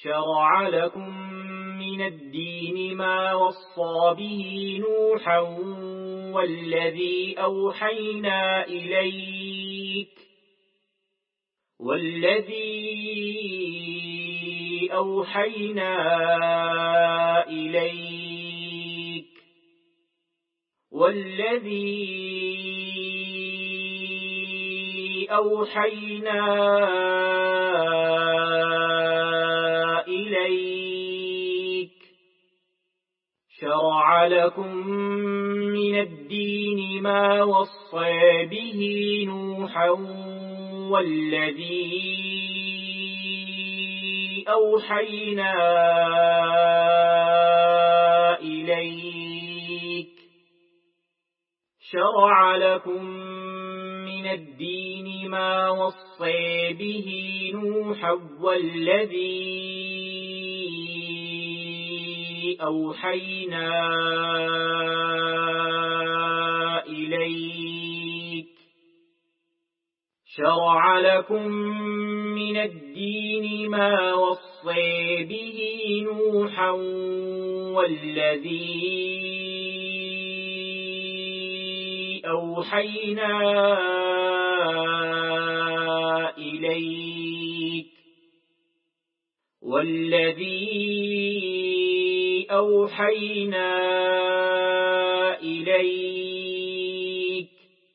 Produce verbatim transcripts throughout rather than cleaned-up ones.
شرع لكم من الدين ما وصى به نوحا والذي أوحينا إليك والذي أوحينا إليك والذي أوحينا إليك شرع لكم من الدين ما وصى به نوحا والذي أوحينا إليك شرع لكم من الدين ما وصى به نوحا والذي أوحينا إليك شرع لكم من الدين ما وصى به نوحا والذي أوحينا إليك والذي أوحينا إليك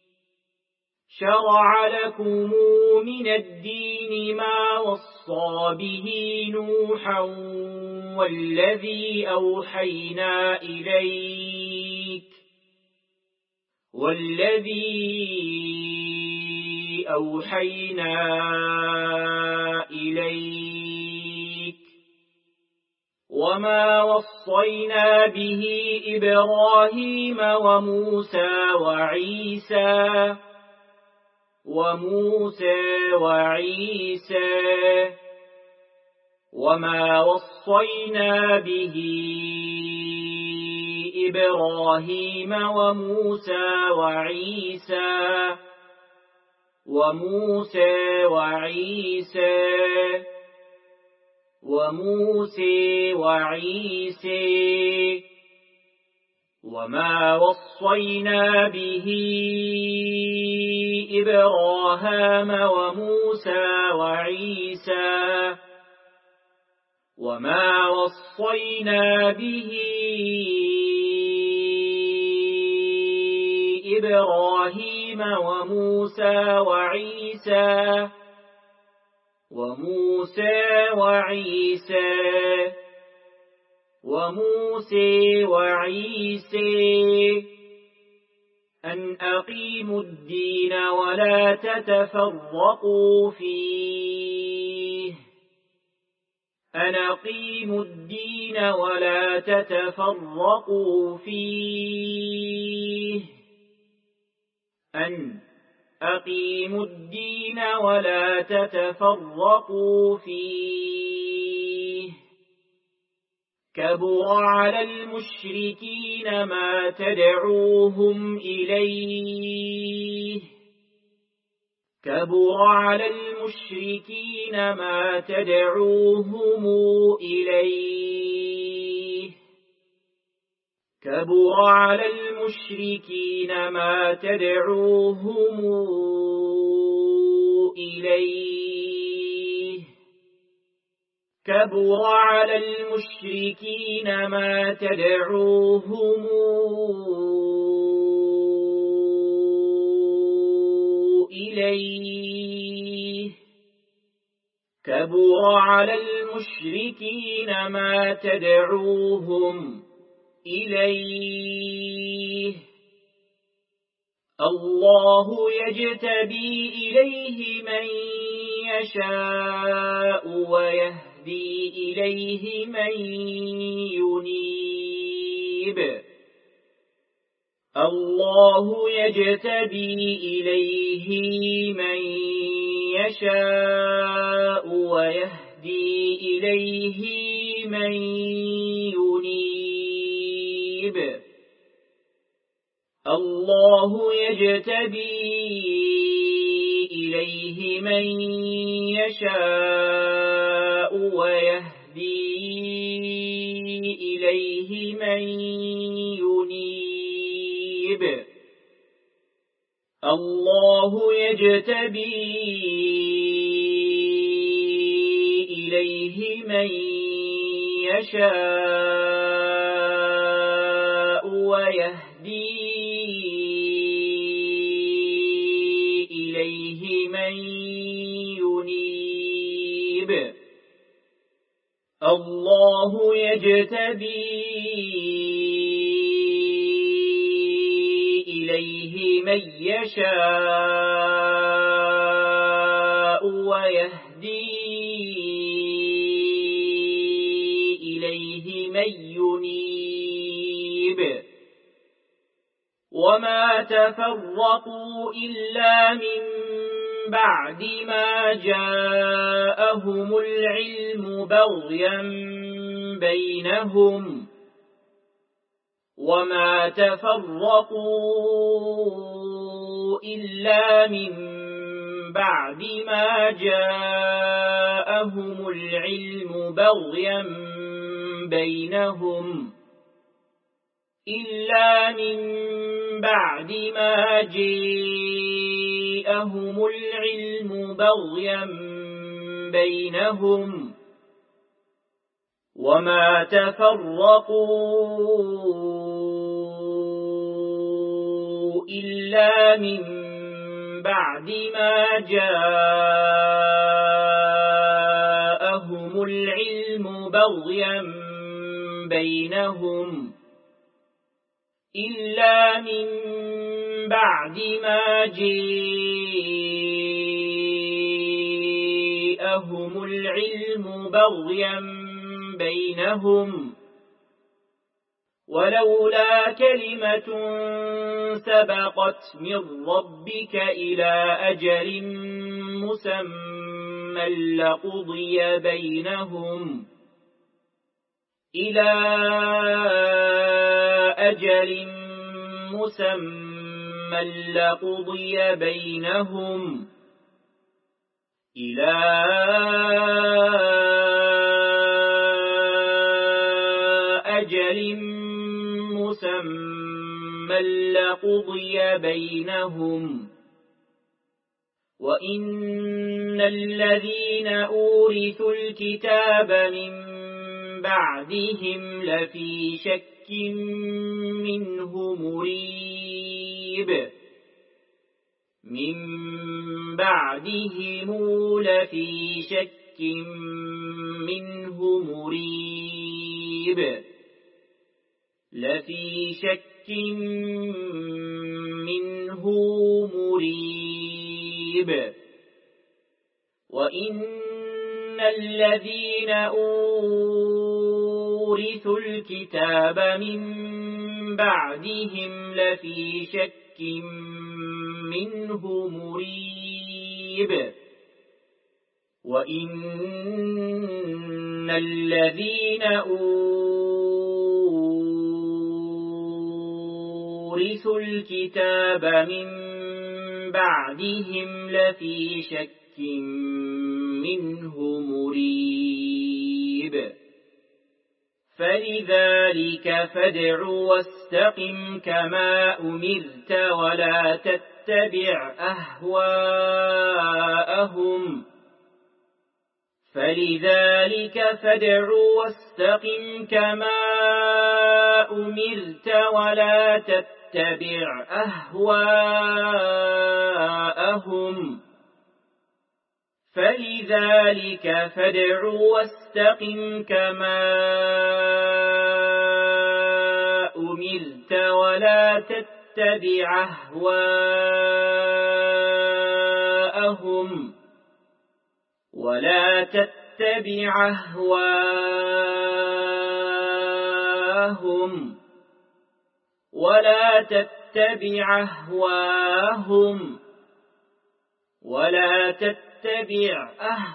شرع لكم من الدين ما وصى به نوحا والذي أوحينا إليك والذي أوحينا إليك وما وصينا به إبراهيم وموسى وعيسى وموسى وعيسى وما وصينا به إبراهيم وموسى وعيسى وموسى وعيسى وموسى وعيسى وما وصينا به إبراهيم وموسى وعيسى وما وصينا به إبراهيم وموسى وعيسى وموسى وعيسى وموسى وعيسى أن أقيموا الدين ولا تتفرقوا فيه أن أقيموا الدين ولا تتفرقوا فيه أن أقيموا الدين ولا تتفرقوا فيه كبر على المشركين ما تدعوهم إليه كبر على المشركين ما تدعوهم إليه كبر على المشركين ما تدعوهم إليه كبر على المشركين ما تدعوهم إليه كبر على المشركين ما تدعوهم إليه الله يجتبي إليه من يشاء ويهدي إليه من ينيب الله يجتبي إليه من يشاء ويهدي إليه من ينيب الله يجتبي إليه من يشاء ويهدي إليه من ينيب الله يجتبي إليه من يشاء ويهدي إليه من ينيب الله يجتبي إليه من يشاء ويهدي إليه من ينيب وما تفرقوا إلا من بعد ما جاءهم العلم بغيا بينهم وما تفرقوا إلا من بعد ما جاءهم العلم بغيا بينهم إلا من بعد ما جاءهم العلم بغيا بينهم وما تفرقوا إلا من بعد ما جاءهم العلم بغيا بينهم إلا من بعد ما جاءهم العلم بغيا بينهم ولولا كلمة سبقت من ربك إلى أجل مسمى لقضي بينهم إلى أجل مسمى لقضي بينهم إلى أجل مسمى لقضي بينهم وإن الذين أورثوا الكتاب من بعدهم لفي شك منه مريب من بعدهم لفي شك منه مريب لفي شك منه مريب وإن الذين أورثوا الكتاب من بعدهم لفي شك منه مريب وإن الذين أورثوا الكتاب من بعدهم لفي شك منه مريب فلذلك فادع واستقم كما أمرت ولا تتبع أهواءهم فلذلك فادع واستقم كما أمرت ولا تتبع أهواءهم فلذلك فادع واستقم كما أمرت ولا تتبع أهواءهم ولا تتبع أهواءهم ولا تتبع أهواءهم ولا تتبع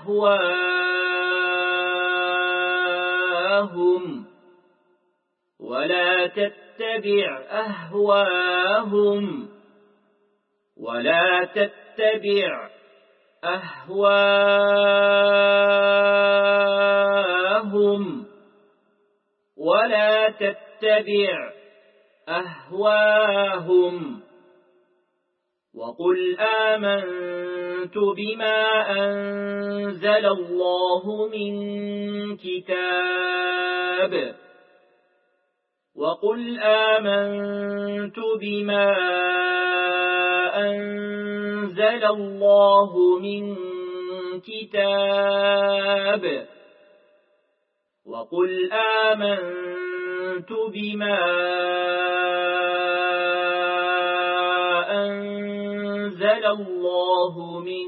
أهواءهم ولا تتبع أهواءهم ولا تتبع أهواءهم تتبع أهواهم وقل آمنت بما أنزل الله من كتاب وقل آمنت بما أنزل الله من كتاب وقل آمنت بما أنزل الله من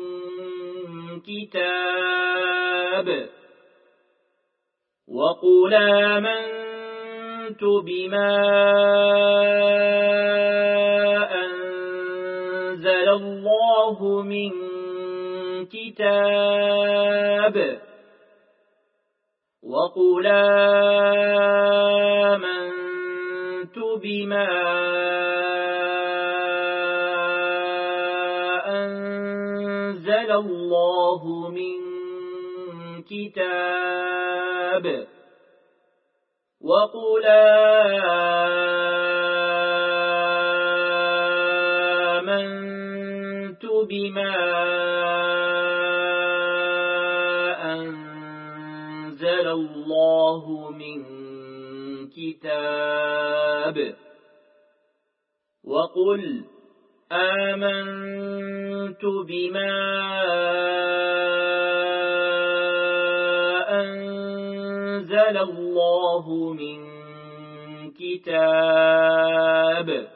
كتاب وقل آمنت بما أنزل الله من كتاب وقل آمنت بما أنزل الله من كتاب وقل آمنت بما أنزل الله من كتاب وقل آمنت بما أنزل الله من كتاب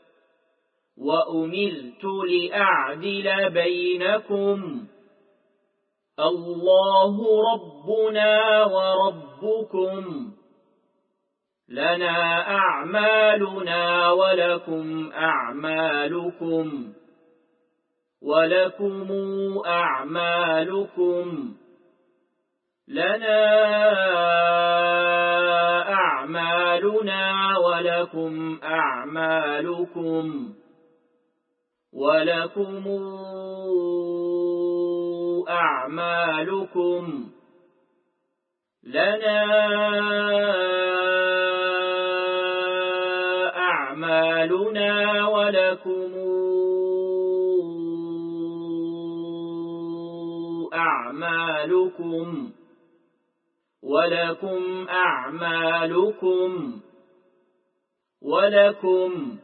وأمرت لأعدل بينكم الله ربنا وربكم لنا أعمالنا ولكم أعمالكم ولكم أعمالكم لنا أعمالنا ولكم أعمالكم ولكم أعمالكم لنا أعمالنا ولكم أعمالكم ولكم أعمالكم ولكم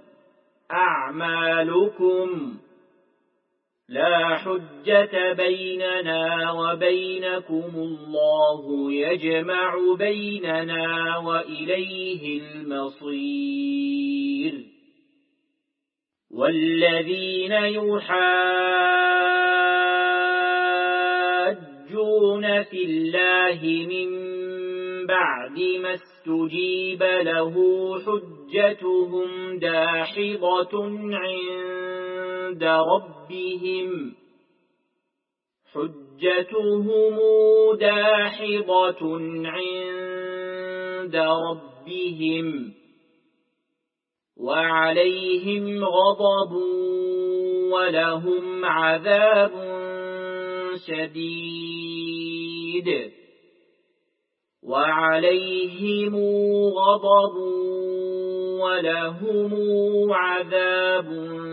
أعمالكم لا حجة بيننا وبينكم الله يجمع بيننا وإليه المصير والذين يحاجون في الله من بعد ما استجيب له حجتهم داحضة عند ربهم حجتهم داحضة عند ربهم وعليهم غضب ولهم عذاب شديد وعليهم غضب ولهم عذاب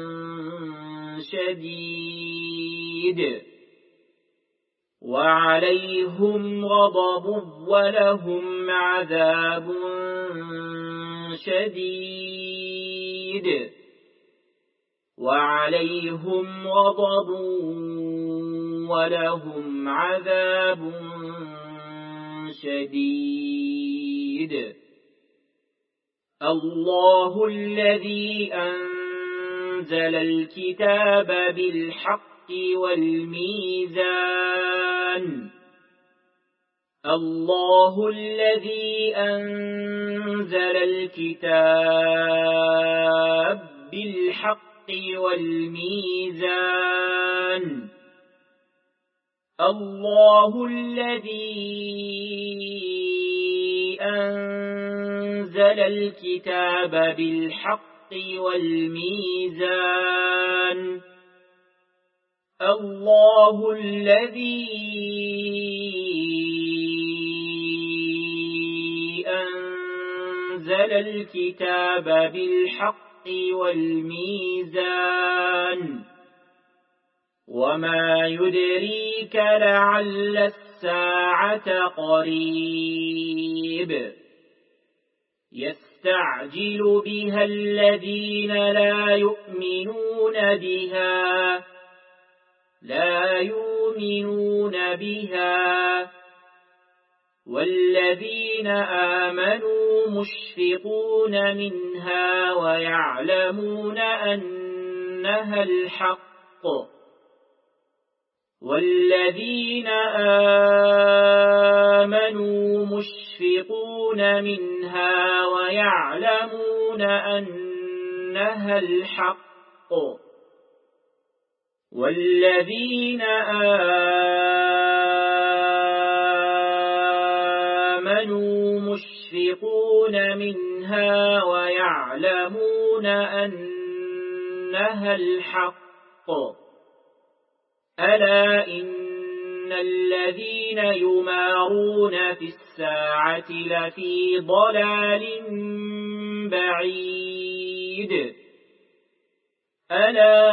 شديد وعليهم غضب ولهم عذاب شديد وعليهم غضب ولهم عذاب شديد الله الذي أنزل الكتاب بالحق والميزان الله الذي أنزل الكتاب بالحق والميزان الله الذي أنزل الكتاب بالحق والميزان الله الذي أنزل أنزل الكتاب بالحق والميزان وما يدريك لعل الساعة قريب يستعجل بها الذين لا يؤمنون بها لا يؤمنون بها والذين آمنوا مشفقون منها ويعلمون أنها الحق والذين آمنوا مشفقون منها ويعلمون أنها الحق والذين آمنوا مشفقون منها ويعلمون أنها الحق ألا إن الذين يمارون في الساعة لفي ضلال بعيد ألا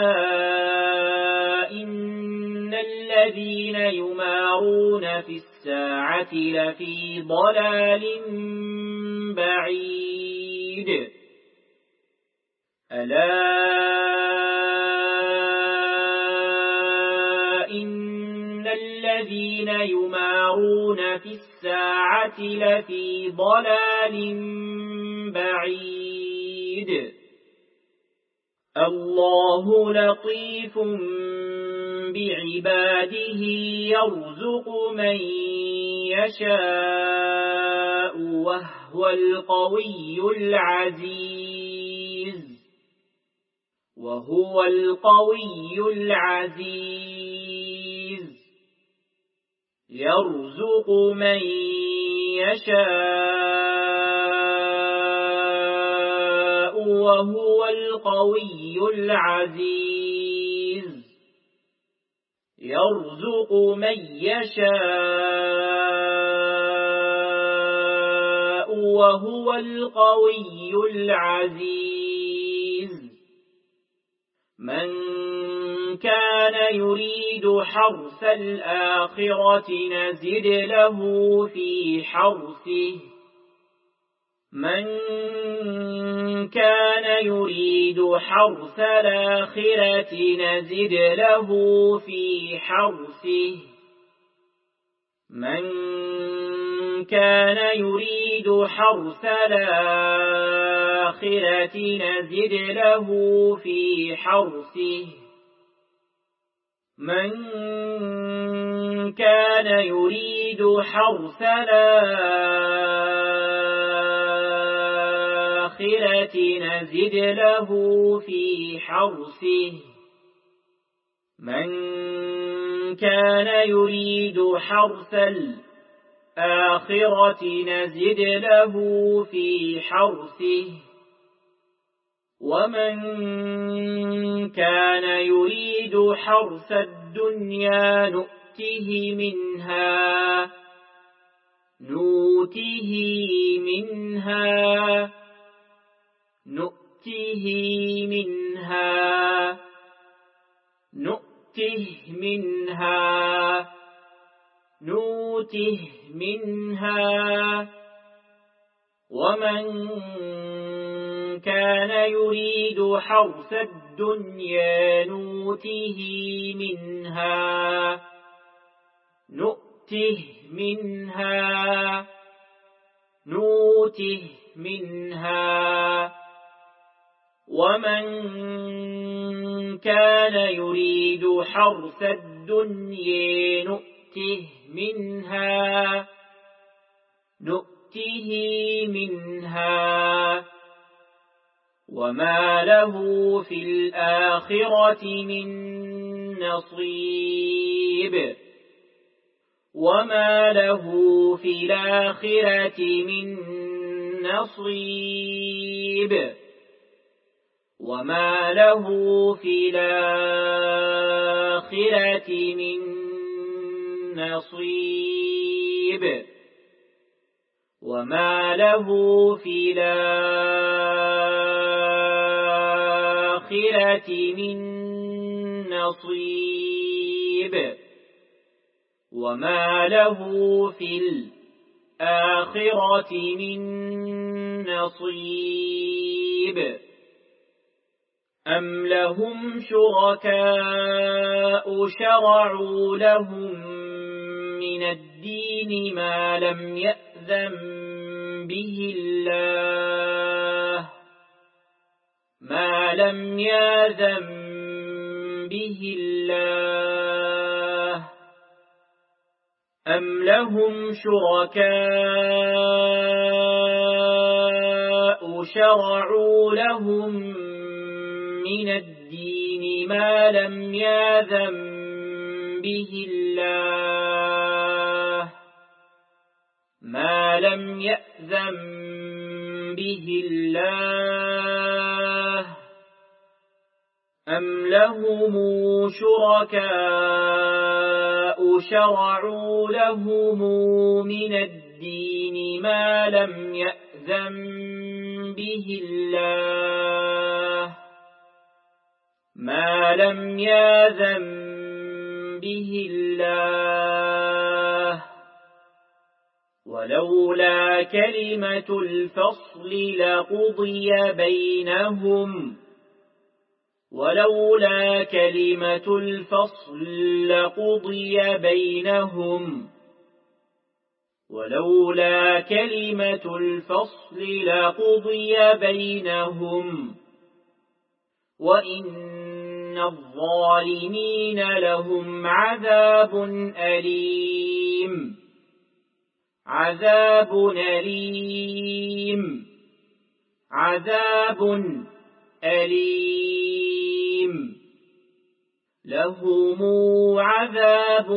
إن الذين يمارون في الساعة لفي ضلال بعيد ألا إن الذين يمارون في الساعة لفي ضلال بعيد الله لطيف بعباده يرزق من يشاء وهو القوي العزيز وهو القوي العزيز يرزق من يشاء وهو القوي العزيز يرزق من يشاء وهو القوي العزيز من كان يريد حرث الآخرة نزد له في حرثه من كان يريد حرث الآخرة نزد له في حرثه من كان يريد حرث الآخرة نزد له في حرثه من كان يريد حرث الآخرة نزد له في حرثه من كان يريد حرث الآخرة نزد له في حرثه ومن كان يريد حرث الدنيا نؤته منها نؤته منها نؤته منها نؤته منها نؤته منها ومن كان يريد حرث الدنيا نؤته منها نؤته منها نؤته منها ومن كان يريد حرث الدنيا نؤته منها نؤته منها وما له في الآخرة من نصيب وما له في الآخرة من نصيب وما له في الآخرة من نصيب وما له في الآخرة من نصيب وما له في الآخرة من نصيب أم لهم شركاء شرعوا لهم من الدين ما لم يأذن به الله ما لم يأذن به الله أم لهم شركاء شرعوا لهم من الدين ما لم يأذن به الله ما لم يأذن به الله أم لهم شركاء شرعوا لهم من الدين ما لم يأذن به الله ما لم يأذن به الله ولولا كلمة الفصل لقضي بينهم ولولا كلمة الفصل لقضي بينهم ولولا كلمة الفصل لقضي بينهم وإن الظالمين لهم عذاب أليم عذاب أليم عذاب أليم لهم عذاب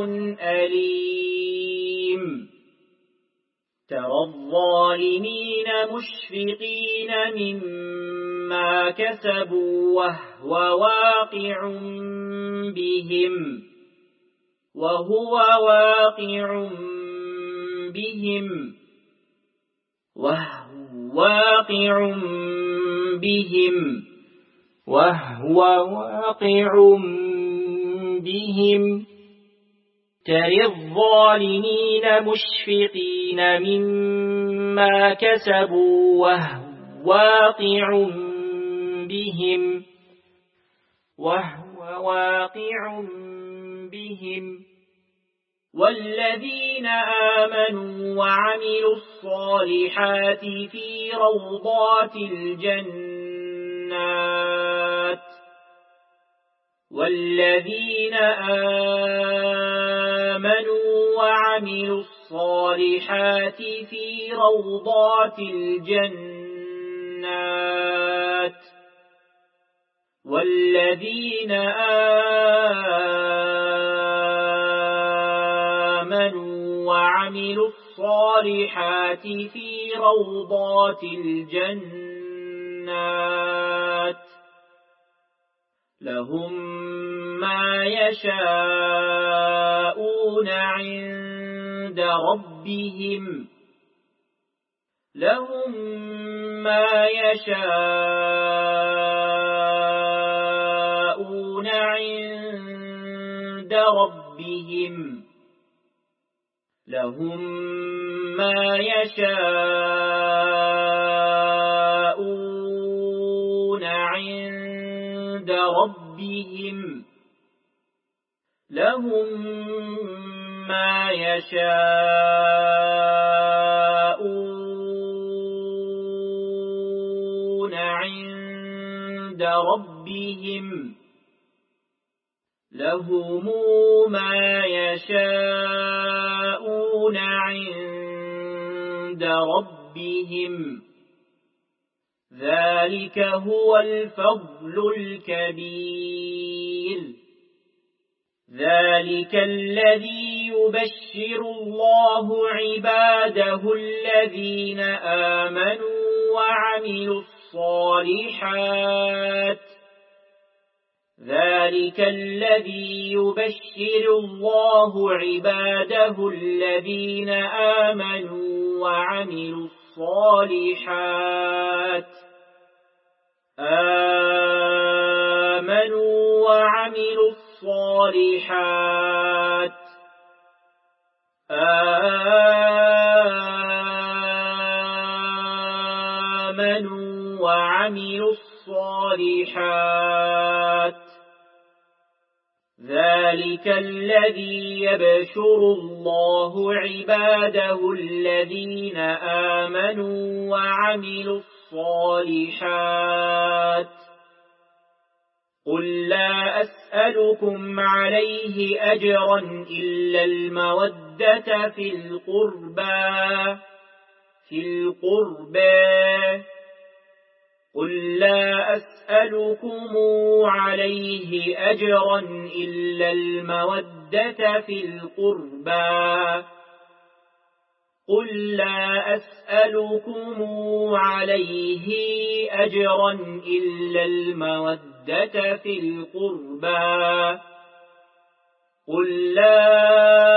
أليم ترى الظالمين مشفقين مما كسبوا وهو واقع بهم وهو واقع بهم وهو واقع بهم وهو واقع بهم ترى الظالمين مشفقين مما كسبوا وهو واقع بهم وهو واقع بهم والذين آمنوا وعملوا الصالحات في روضات الجنات والذين آمنوا وعملوا الصالحات في روضات الجنات والذين آمنوا وعملوا الصالحات في روضات الجنات لهم ما يشاءون عند ربهم لهم ما يشاءون عند ربهم لهم ما يشاءون عند ربهم لهم ما يشاءون عند ربهم لهم ما يشاءون عند ربهم ذلك هو الفضل الكبير ذلك الذي يبشر الله عباده الذين آمنوا وعملوا الصالحات ذلك الذي يبشر الله عباده الذين آمنوا وعملوا الصالحات آمنوا وعملوا الصالحات آمنوا وعملوا الصالحات ذلك الذي يبشر الله عباده الذين آمنوا وعملوا الصالحات قل لا أسألكم عليه أجرا إلا المودة في القربى في القربى قل لا أسألكم عليه أجرا إلا المودة في القربى قل لا أسألكم عليه أجرا إلا المودة في القربى قل لا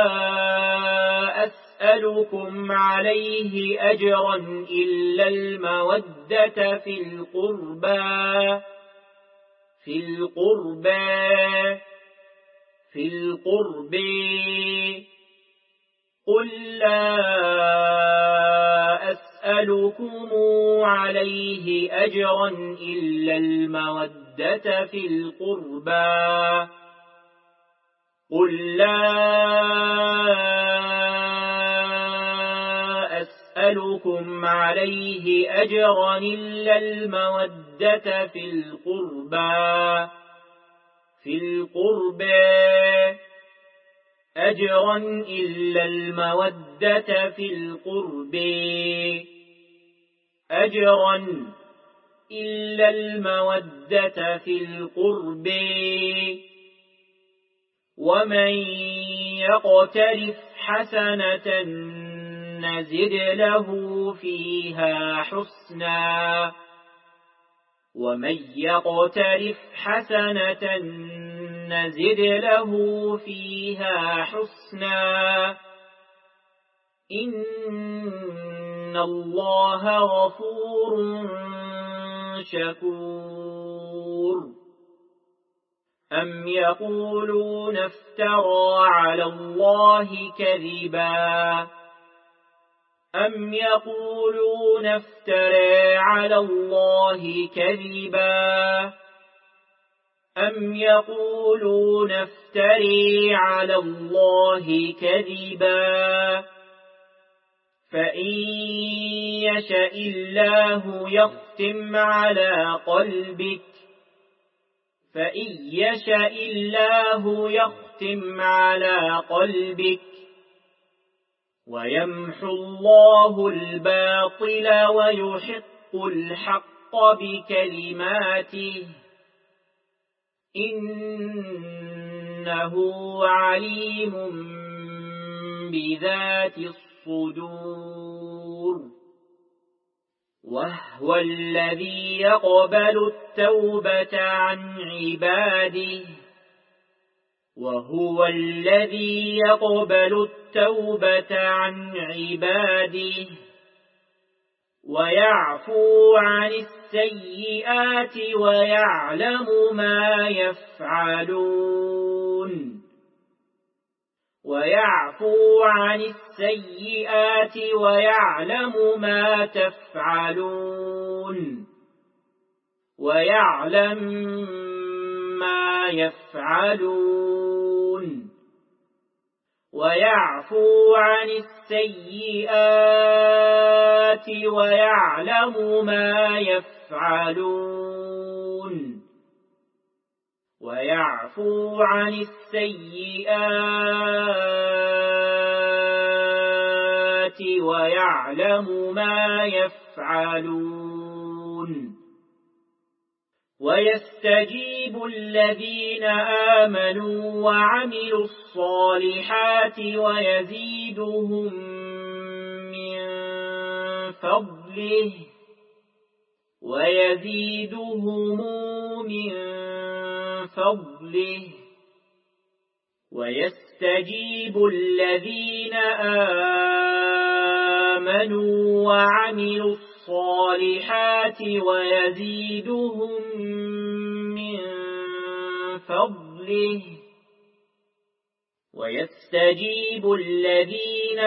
أسألكم عليه أجرا إلا المودة في القربى في القربى في القربى قل لا أسألكم عليه أجرا إلا المودة في القربى قل لا أسألكم عليه أجرا إلا المودة في القربى في القربى أجرا إلا المودة في القربى أجرا إلا المودة في القربى ومن يقترف حسنة نزد له فيها حسنا ومن يقترف حسنة نزد له فيها حسنا إن الله غفور شكور أم يقولون افترى على الله كذبا أم يقولون افترى على الله كذبا أم يقولون افتري على الله كذبا فإن يشاء الله يختم على قلبك فإن يشاء الله يختم على قلبك ويمحو الله الباطل ويحق الحق بكلماته إنه عليم بذات الصدور وهو الذي يقبل التوبة عن عباده وهو الذي يقبل التوبة عن عباده ويعفو عن السيئات ويعلم ما يفعلون ويعفو عن السيئات ويعلم ما تفعلون ويعلم ما يفعلون ويعفو عن السيئات ويعلم ما يفعلون ويعفو عن السيئات ويعلم ما يفعلون ويستجيب الذين آمنوا وعملوا الصالحات ويزيدهم من فضله ويزيدهم من فضله ويستجيب الذين آمنوا وعملوا الصالحات ويزيدهم من فضله ويستجيب الذين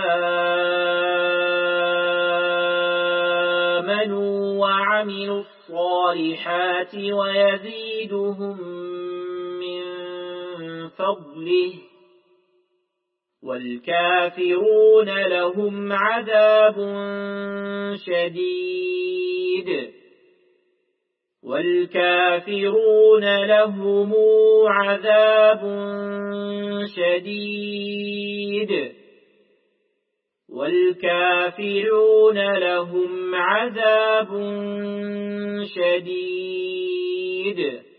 آمنوا وعملوا الصالحات ويزيدهم من فضله والكافرون لهم عذاب شديد والكافرون لهم عذاب شديد والكافرون لهم عذاب شديد